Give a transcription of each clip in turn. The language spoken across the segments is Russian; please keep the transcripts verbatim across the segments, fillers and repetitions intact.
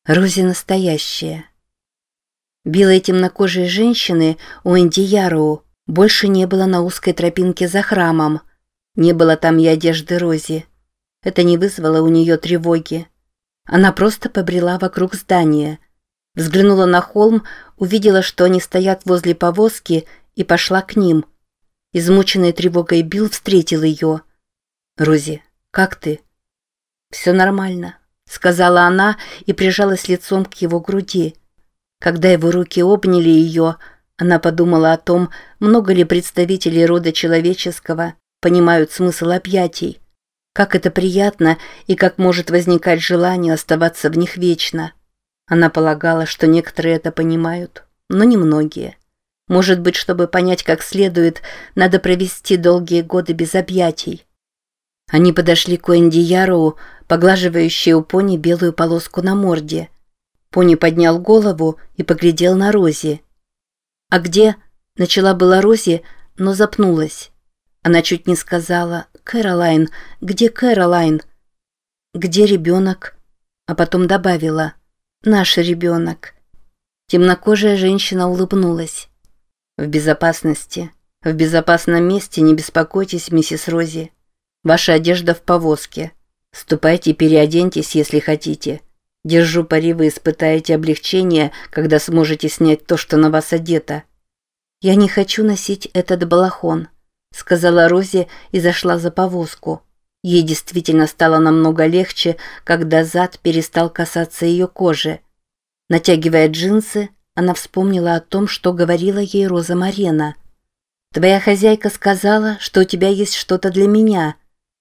Рози настоящая. Белой темнокожей женщины Уэнди Яроу больше не было на узкой тропинке за храмом. Не было там и одежды Рози. Это не вызвало у нее тревоги. Она просто побрела вокруг здания. Взглянула на холм, увидела, что они стоят возле повозки, и пошла к ним. Измученный тревогой Билл встретил ее. «Рози, как ты?» «Все нормально», — сказала она и прижалась лицом к его груди. Когда его руки обняли ее, она подумала о том, много ли представителей рода человеческого понимают смысл объятий, как это приятно и как может возникать желание оставаться в них вечно. Она полагала, что некоторые это понимают, но не многие. Может быть, чтобы понять как следует, надо провести долгие годы без объятий. Они подошли к Уэнди Яроу, поглаживающей у пони белую полоску на морде. Пони поднял голову и поглядел на Рози. «А где?» – начала была Рози, но запнулась. Она чуть не сказала «Кэролайн, где Кэролайн?» «Где ребенок?» А потом добавила «Наш ребенок». Темнокожая женщина улыбнулась. «В безопасности. В безопасном месте не беспокойтесь, миссис Рози. Ваша одежда в повозке. Ступайте и переоденьтесь, если хотите. Держу пари, вы испытаете облегчение, когда сможете снять то, что на вас одето». «Я не хочу носить этот балахон», — сказала Рози и зашла за повозку. Ей действительно стало намного легче, когда зад перестал касаться ее кожи. Натягивая джинсы, она вспомнила о том, что говорила ей Роза Морено. «Твоя хозяйка сказала, что у тебя есть что-то для меня».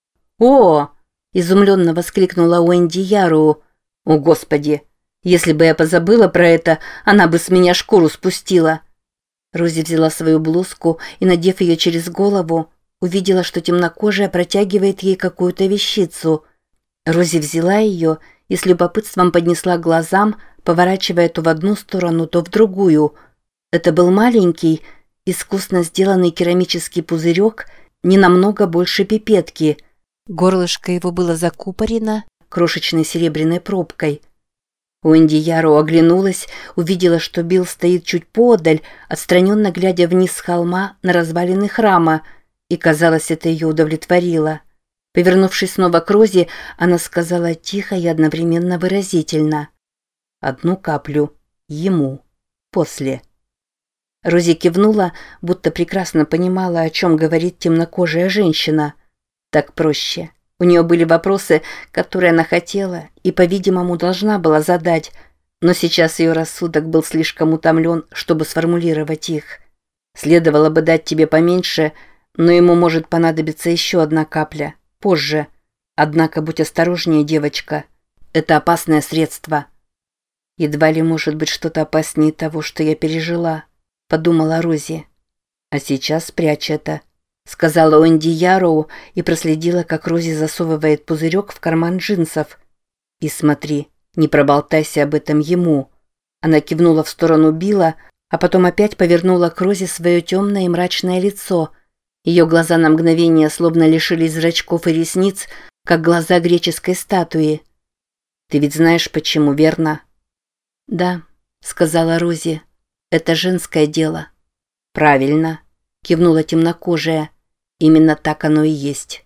«О!» – изумленно воскликнула Уэнди Яроу. «О, Господи! Если бы я позабыла про это, она бы с меня шкуру спустила». Рози взяла свою блузку и, надев ее через голову, увидела, что темнокожая протягивает ей какую-то вещицу. Рози взяла ее и с любопытством поднесла к глазам, поворачивая то в одну сторону, то в другую. Это был маленький, искусно сделанный керамический пузырек, не намного больше пипетки. Горлышко его было закупорено крошечной серебряной пробкой. Уэнди Яроу оглянулась, увидела, что Билл стоит чуть поодаль, отстраненно глядя вниз с холма на развалины храма, и, казалось, это ее удовлетворило. Повернувшись снова к Рози, она сказала тихо и одновременно выразительно: «Одну каплю. Ему. После». Рози кивнула, будто прекрасно понимала, о чем говорит темнокожая женщина. Так проще. У нее были вопросы, которые она хотела и, по-видимому, должна была задать, но сейчас ее рассудок был слишком утомлен, чтобы сформулировать их. Следовало бы дать тебе поменьше, но ему может понадобиться еще одна капля. Позже. Однако будь осторожнее, девочка. Это опасное средство. Едва ли может быть что-то опаснее того, что я пережила, подумала Рози. А сейчас спрячь это, сказала Уэнди Яроу и проследила, как Рози засовывает пузырек в карман джинсов. И смотри, не проболтайся об этом ему. Она кивнула в сторону Билла, а потом опять повернула к Рози свое темное и мрачное лицо. Ее глаза на мгновение словно лишились зрачков и ресниц, как глаза греческой статуи. «Ты ведь знаешь, почему, верно?» «Да», — сказала Рози, — «это женское дело». «Правильно», — кивнула темнокожая, — «именно так оно и есть».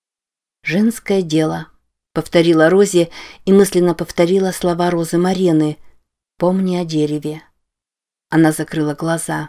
«Женское дело», — повторила Рози и мысленно повторила слова Розы Морены. «Помни о дереве». Она закрыла глаза.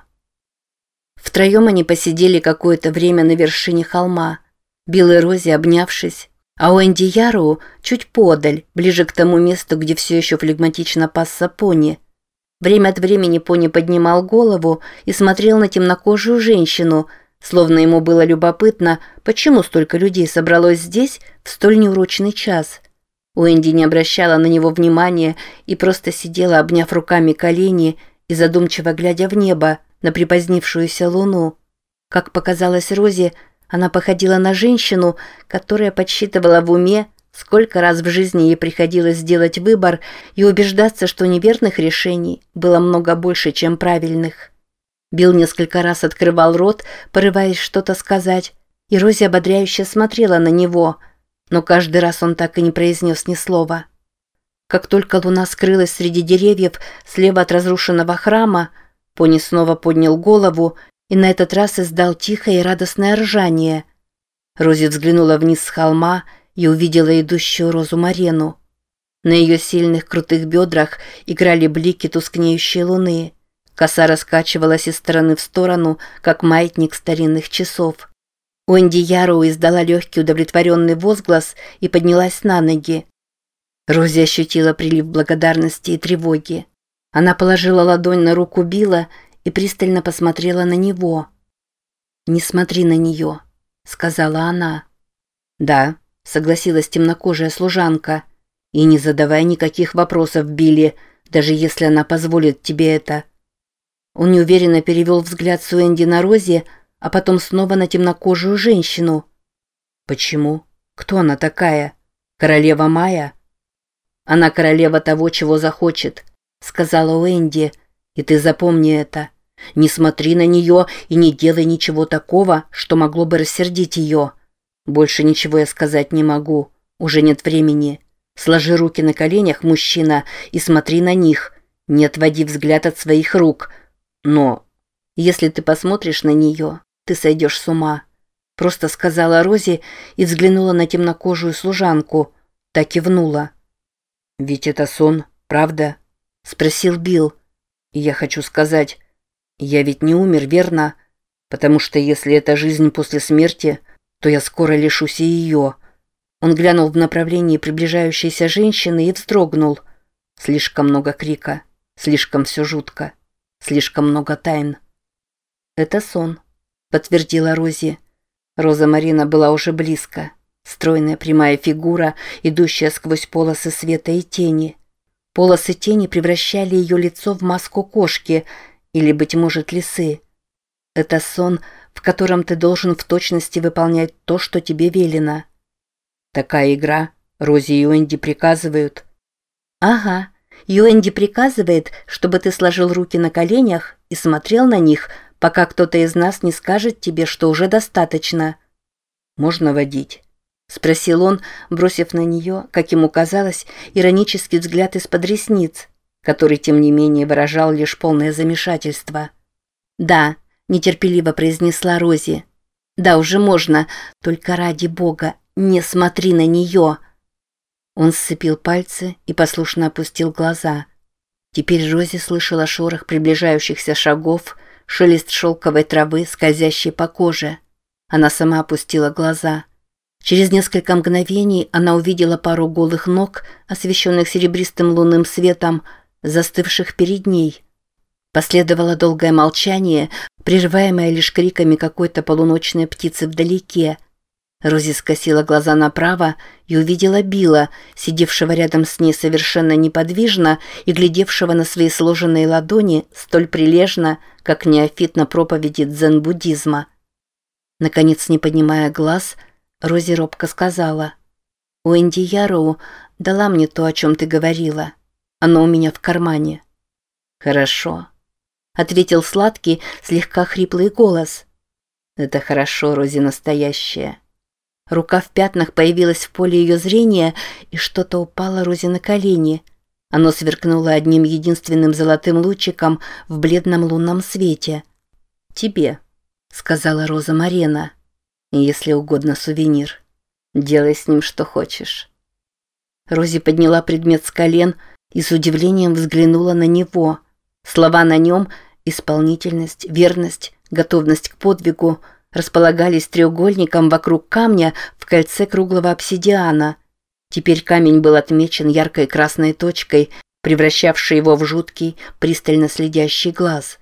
Втроем они посидели какое-то время на вершине холма, Билл и Рози обнявшись, а Уэнди Яроу чуть подаль, ближе к тому месту, где все еще флегматично пасся пони. Время от времени пони поднимал голову и смотрел на темнокожую женщину, словно ему было любопытно, почему столько людей собралось здесь в столь неурочный час. Уэнди не обращала на него внимания и просто сидела, обняв руками колени и задумчиво глядя в небо, на припозднившуюся луну. Как показалось Розе, она походила на женщину, которая подсчитывала в уме, сколько раз в жизни ей приходилось сделать выбор и убеждаться, что неверных решений было много больше, чем правильных. Билл несколько раз открывал рот, порываясь что-то сказать, и Рози ободряюще смотрела на него, но каждый раз он так и не произнес ни слова. Как только луна скрылась среди деревьев слева от разрушенного храма, пони снова поднял голову и на этот раз издал тихое и радостное ржание. Рози взглянула вниз с холма и увидела идущую Розу Марену. На ее сильных крутых бедрах играли блики тускнеющей луны. Коса раскачивалась из стороны в сторону, как маятник старинных часов. Уэнди Ярроу издала легкий удовлетворенный возглас и поднялась на ноги. Рози ощутила прилив благодарности и тревоги. Она положила ладонь на руку Билла и пристально посмотрела на него. «Не смотри на нее», — сказала она. «Да», — согласилась темнокожая служанка. «И не задавай никаких вопросов, Билли, даже если она позволит тебе это». Он неуверенно перевел взгляд с Уэнди на Рози, а потом снова на темнокожую женщину. «Почему? Кто она такая? Королева Майя?» «Она королева того, чего захочет», — сказала Уэнди. «И ты запомни это. Не смотри на нее и не делай ничего такого, что могло бы рассердить ее. Больше ничего я сказать не могу. Уже нет времени. Сложи руки на коленях, мужчина, и смотри на них. Не отводи взгляд от своих рук. Но если ты посмотришь на нее, ты сойдешь с ума», — просто сказала Рози и взглянула на темнокожую служанку. Та кивнула. «Ведь это сон, правда?» — спросил Билл. «И я хочу сказать, я ведь не умер, верно? Потому что если это жизнь после смерти, то я скоро лишусь и ее». Он глянул в направлении приближающейся женщины и вздрогнул. Слишком много крика, слишком все жутко, слишком много тайн. «Это сон», — подтвердила Рози. Роза Марина была уже близко. Стройная прямая фигура, идущая сквозь полосы света и тени. Полосы тени превращали ее лицо в маску кошки или, быть может, лисы. Это сон, в котором ты должен в точности выполнять то, что тебе велено. Такая игра. Рози и Уэнди приказывают. Ага, Уэнди приказывает, чтобы ты сложил руки на коленях и смотрел на них, пока кто-то из нас не скажет тебе, что уже достаточно. Можно водить? Спросил он, бросив на нее, как ему казалось, иронический взгляд из-под ресниц, который, тем не менее, выражал лишь полное замешательство. «Да», — нетерпеливо произнесла Рози. «Да, уже можно, только ради бога, не смотри на нее». Он сцепил пальцы и послушно опустил глаза. Теперь Рози слышала шорох приближающихся шагов, шелест шелковой травы, скользящей по коже. Она сама опустила глаза. Через несколько мгновений она увидела пару голых ног, освещенных серебристым лунным светом, застывших перед ней. Последовало долгое молчание, прерываемое лишь криками какой-то полуночной птицы вдалеке. Рози скосила глаза направо и увидела Билла, сидевшего рядом с ней совершенно неподвижно и глядевшего на свои сложенные ладони столь прилежно, как неофит на проповеди дзен-буддизма. Наконец, не поднимая глаз, Рози робко сказала: «Уэнди Ярроу дала мне то, о чем ты говорила. Оно у меня в кармане». «Хорошо», — ответил сладкий, слегка хриплый голос. «Это хорошо, Рози настоящая». Рука в пятнах появилась в поле ее зрения, и что-то упало Рози на колени. Оно сверкнуло одним единственным золотым лучиком в бледном лунном свете. «Тебе», — сказала Роза Марена. «Если угодно, сувенир. Делай с ним что хочешь». Рози подняла предмет с колен и с удивлением взглянула на него. Слова на нем — исполнительность, верность, готовность к подвигу — располагались треугольником вокруг камня в кольце круглого обсидиана. Теперь камень был отмечен яркой красной точкой, превращавшей его в жуткий, пристально следящий глаз.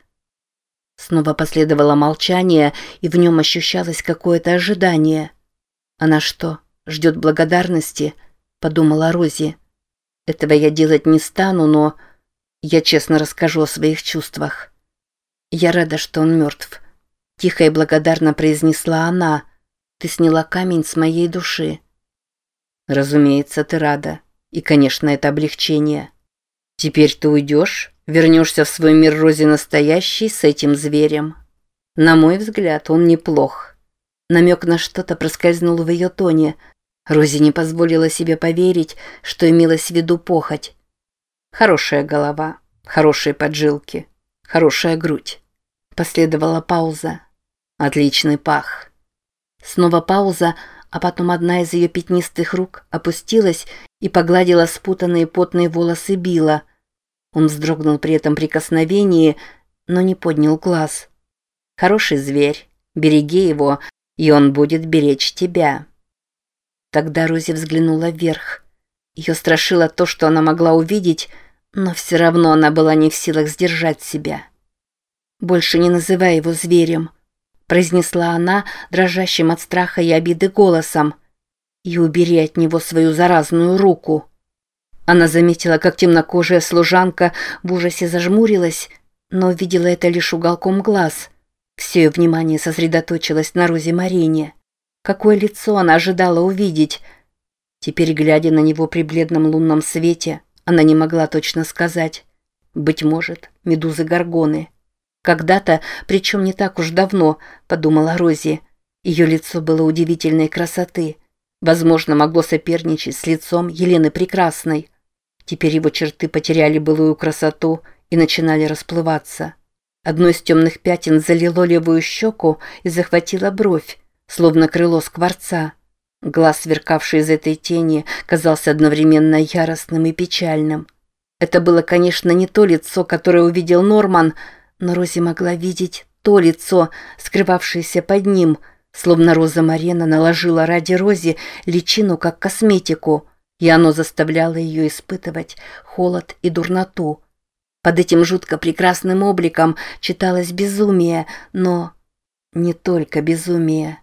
Снова последовало молчание, и в нем ощущалось какое-то ожидание. «Она что, ждет благодарности?» — подумала Рози. «Этого я делать не стану, но я честно расскажу о своих чувствах. Я рада, что он мертв». Тихо и благодарно произнесла она. «Ты сняла камень с моей души». «Разумеется, ты рада. И, конечно, это облегчение. Теперь ты уйдешь, вернешься в свой мир Рози настоящий с этим зверем. На мой взгляд, он неплох». Намек на что-то проскользнул в ее тоне. Рози не позволила себе поверить, что имелось в виду похоть. Хорошая голова, хорошие поджилки, хорошая грудь. Последовала пауза. Отличный пах. Снова пауза, а потом одна из ее пятнистых рук опустилась и погладила спутанные потные волосы Билла. Он вздрогнул при этом прикосновении, но не поднял глаз. «Хороший зверь, береги его, и он будет беречь тебя». Тогда Рози взглянула вверх. Ее страшило то, что она могла увидеть, но все равно она была не в силах сдержать себя. «Больше не называй его зверем», – произнесла она дрожащим от страха и обиды голосом. «И убери от него свою заразную руку». Она заметила, как темнокожая служанка в ужасе зажмурилась, но увидела это лишь уголком глаз. Все ее внимание сосредоточилось на Розе Марине. Какое лицо она ожидала увидеть? Теперь, глядя на него при бледном лунном свете, она не могла точно сказать. Быть может, медузы-горгоны. Когда-то, причем не так уж давно, подумала Рози, ее лицо было удивительной красоты. Возможно, могло соперничать с лицом Елены Прекрасной. Теперь его черты потеряли былую красоту и начинали расплываться. Одно из темных пятен залило левую щеку и захватило бровь, словно крыло скворца. Глаз, сверкавший из этой тени, казался одновременно яростным и печальным. Это было, конечно, не то лицо, которое увидел Норман, но Рози могла видеть то лицо, скрывавшееся под ним, словно Роза Марена наложила ради Рози личину как косметику, и оно заставляло ее испытывать холод и дурноту. Под этим жутко прекрасным обликом читалось безумие, но не только безумие.